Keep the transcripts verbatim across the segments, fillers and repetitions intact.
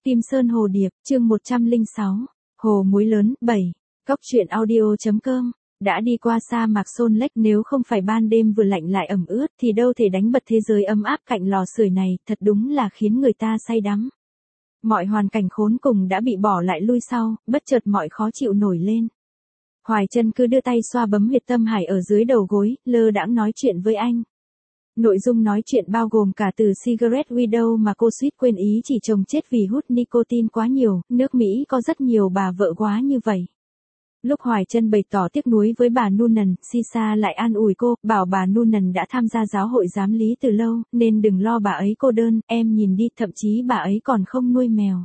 Kim Sơn Hồ Điệp, chương một trăm lẻ sáu, Hồ Muối Lớn, bảy, Cốc truyện audio.com, đã đi qua sa mạc Sôn Lách, nếu không phải ban đêm vừa lạnh lại ẩm ướt thì đâu thể đánh bật thế giới ấm áp cạnh lò sưởi này, thật đúng là khiến người ta say đắm. Mọi hoàn cảnh khốn cùng đã bị bỏ lại lui sau, bất chợt mọi khó chịu nổi lên. Hoài Chân cứ đưa tay xoa bấm huyệt tâm hải ở dưới đầu gối, lơ đãng nói chuyện với anh. Nội dung nói chuyện bao gồm cả từ Cigarette Widow mà cô suýt quên ý chỉ chồng chết vì hút nicotine quá nhiều, nước Mỹ có rất nhiều bà vợ quá như vậy. Lúc Hoài Chân bày tỏ tiếc nuối với bà Noonan, Sisa lại an ủi cô, bảo bà Noonan đã tham gia giáo hội giám lý từ lâu, nên đừng lo bà ấy cô đơn, em nhìn đi, thậm chí bà ấy còn không nuôi mèo.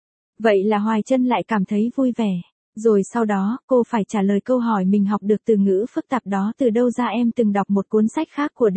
Vậy là Hoài Chân lại cảm thấy vui vẻ. Rồi sau đó, cô phải trả lời câu hỏi mình học được từ ngữ phức tạp đó từ đâu ra. Em từng đọc một cuốn sách khác của D.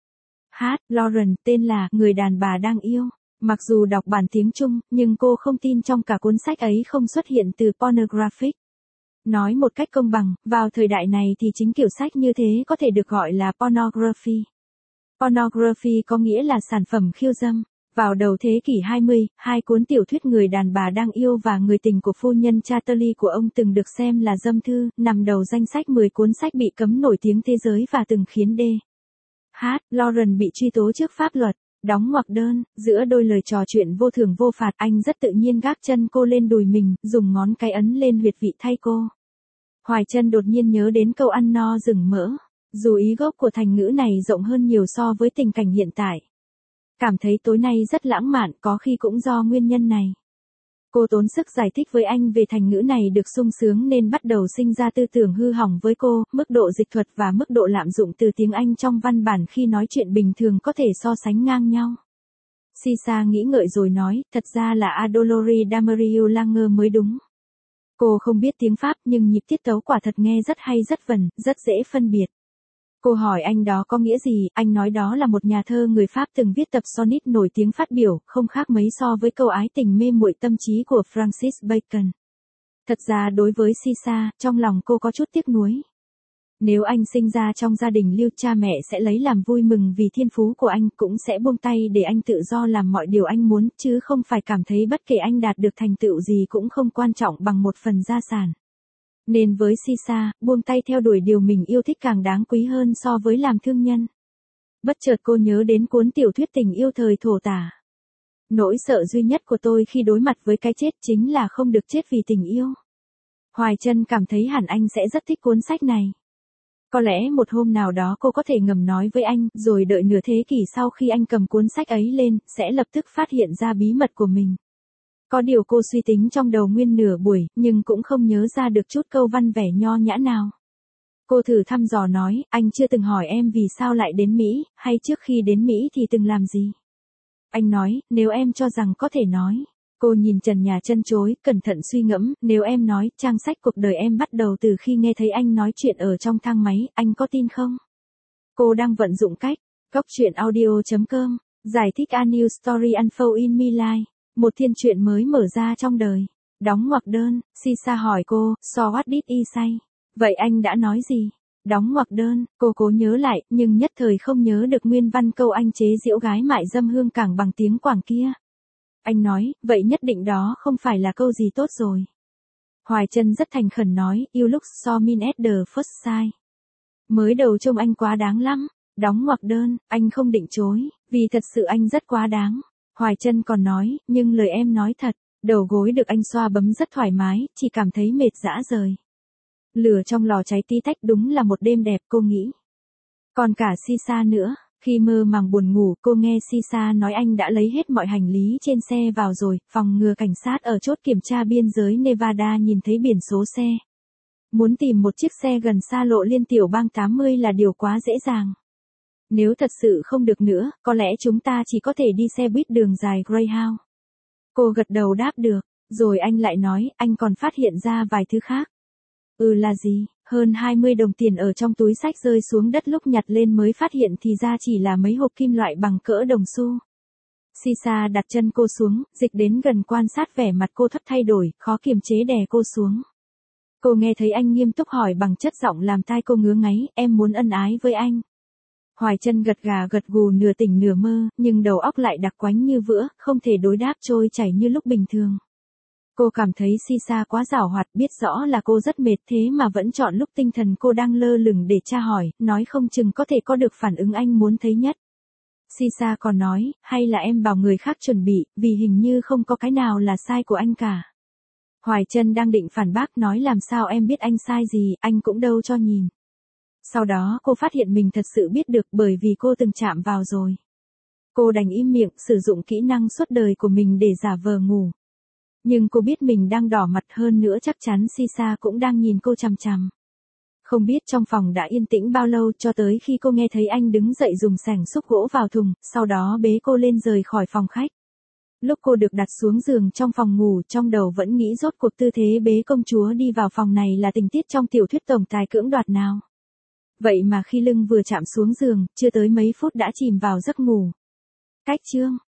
H. Lawrence, tên là Người đàn bà đang yêu. Mặc dù đọc bản tiếng Trung, nhưng cô không tin trong cả cuốn sách ấy không xuất hiện từ pornographic. Nói một cách công bằng, vào thời đại này thì chính kiểu sách như thế có thể được gọi là pornography. Pornography có nghĩa là sản phẩm khiêu dâm. Vào đầu thế kỷ hai mươi, hai cuốn tiểu thuyết Người đàn bà đang yêu và Người tình của phu nhân Chatterley của ông từng được xem là dâm thư, nằm đầu danh sách mười cuốn sách bị cấm nổi tiếng thế giới và từng khiến D. H. Lawrence bị truy tố trước pháp luật. Đóng ngoặc đơn, giữa đôi lời trò chuyện vô thưởng vô phạt, anh rất tự nhiên gác chân cô lên đùi mình, dùng ngón cái ấn lên huyệt vị thay cô. Hoài Chân đột nhiên nhớ đến câu ăn no rừng mỡ. Dù ý gốc của thành ngữ này rộng hơn nhiều so với tình cảnh hiện tại. Cảm thấy tối nay rất lãng mạn, có khi cũng do nguyên nhân này. Cô tốn sức giải thích với anh về thành ngữ này được sung sướng nên bắt đầu sinh ra tư tưởng hư hỏng với cô, mức độ dịch thuật và mức độ lạm dụng từ tiếng Anh trong văn bản khi nói chuyện bình thường có thể so sánh ngang nhau. Sisa nghĩ ngợi rồi nói, thật ra là Adolori Damariu Langer mới đúng. Cô không biết tiếng Pháp nhưng nhịp tiết tấu quả thật nghe rất hay, rất vần, rất dễ phân biệt. Cô hỏi anh đó có nghĩa gì, anh nói đó là một nhà thơ người Pháp từng viết tập sonnet nổi tiếng phát biểu, không khác mấy so với câu ái tình mê muội tâm trí của Francis Bacon. Thật ra đối với Sisa, trong lòng cô có chút tiếc nuối. Nếu anh sinh ra trong gia đình lưu, cha mẹ sẽ lấy làm vui mừng vì thiên phú của anh, cũng sẽ buông tay để anh tự do làm mọi điều anh muốn, chứ không phải cảm thấy bất kể anh đạt được thành tựu gì cũng không quan trọng bằng một phần gia sản. Nên với Sisa, buông tay theo đuổi điều mình yêu thích càng đáng quý hơn so với làm thương nhân. Bất chợt cô nhớ đến cuốn tiểu thuyết tình yêu thời thổ tả. Nỗi sợ duy nhất của tôi khi đối mặt với cái chết chính là không được chết vì tình yêu. Hoài Chân cảm thấy hẳn anh sẽ rất thích cuốn sách này. Có lẽ một hôm nào đó cô có thể ngầm nói với anh, rồi đợi nửa thế kỷ sau khi anh cầm cuốn sách ấy lên, sẽ lập tức phát hiện ra bí mật của mình. Có điều cô suy tính trong đầu nguyên nửa buổi, nhưng cũng không nhớ ra được chút câu văn vẻ nho nhã nào. Cô thử thăm dò nói, anh chưa từng hỏi em vì sao lại đến Mỹ, hay trước khi đến Mỹ thì từng làm gì. Anh nói, nếu em cho rằng có thể nói. Cô nhìn trần nhà chân chối, cẩn thận suy ngẫm, nếu em nói, trang sách cuộc đời em bắt đầu từ khi nghe thấy anh nói chuyện ở trong thang máy, anh có tin không? Cô đang vận dụng cách, Cốc truyện audio.com, giải thích A New Story Unfold in My Life. Một thiên truyện mới mở ra trong đời. Đóng ngoặc đơn, Sisa hỏi cô, so what did he say? Vậy anh đã nói gì? Đóng ngoặc đơn, cô cố nhớ lại, nhưng nhất thời không nhớ được nguyên văn câu anh chế giễu gái mại dâm hương cảng bằng tiếng Quảng kia. Anh nói, vậy nhất định đó không phải là câu gì tốt rồi. Hoài Chân rất thành khẩn nói, you look so mean at the first sight. Mới đầu trông anh quá đáng lắm. Đóng ngoặc đơn, anh không định chối, vì thật sự anh rất quá đáng. Hoài Chân còn nói, nhưng lời em nói thật, đầu gối được anh xoa bấm rất thoải mái, chỉ cảm thấy mệt rã rời. Lửa trong lò cháy tí tách, đúng là một đêm đẹp, cô nghĩ. Còn cả Sisa nữa, khi mơ màng buồn ngủ, cô nghe Sisa nói anh đã lấy hết mọi hành lý trên xe vào rồi, phòng ngừa cảnh sát ở chốt kiểm tra biên giới Nevada nhìn thấy biển số xe. Muốn tìm một chiếc xe gần xa lộ liên tiểu bang tám mươi là điều quá dễ dàng. Nếu thật sự không được nữa, có lẽ chúng ta chỉ có thể đi xe buýt đường dài Greyhound. Cô gật đầu đáp được, rồi anh lại nói, anh còn phát hiện ra vài thứ khác. Ừ là gì? Hơn hai mươi đồng tiền ở trong túi sách rơi xuống đất, lúc nhặt lên mới phát hiện thì ra chỉ là mấy hộp kim loại bằng cỡ đồng xu. Sisa đặt chân cô xuống, dịch đến gần quan sát vẻ mặt cô thất thay đổi, khó kiềm chế đè cô xuống. Cô nghe thấy anh nghiêm túc hỏi bằng chất giọng làm tai cô ngứa ngáy, em muốn ân ái với anh. Hoài Chân gật gà gật gù nửa tỉnh nửa mơ, nhưng đầu óc lại đặc quánh như vữa, không thể đối đáp trôi chảy như lúc bình thường. Cô cảm thấy Sisa quá giảo hoạt, biết rõ là cô rất mệt thế mà vẫn chọn lúc tinh thần cô đang lơ lửng để tra hỏi, nói không chừng có thể có được phản ứng anh muốn thấy nhất. Sisa còn nói, hay là em bảo người khác chuẩn bị, vì hình như không có cái nào là sai của anh cả. Hoài Chân đang định phản bác nói làm sao em biết anh sai gì, anh cũng đâu cho nhìn. Sau đó cô phát hiện mình thật sự biết được bởi vì cô từng chạm vào rồi. Cô đành im miệng sử dụng kỹ năng suốt đời của mình để giả vờ ngủ. Nhưng cô biết mình đang đỏ mặt hơn nữa chắc chắn Sisa cũng đang nhìn cô chằm chằm. Không biết trong phòng đã yên tĩnh bao lâu cho tới khi cô nghe thấy anh đứng dậy dùng xẻng xúc gỗ vào thùng, sau đó bế cô lên rời khỏi phòng khách. Lúc cô được đặt xuống giường trong phòng ngủ trong đầu vẫn nghĩ rốt cuộc tư thế bế công chúa đi vào phòng này là tình tiết trong tiểu thuyết tổng tài cưỡng đoạt nào. Vậy mà khi lưng vừa chạm xuống giường, chưa tới mấy phút đã chìm vào giấc ngủ. Cách chương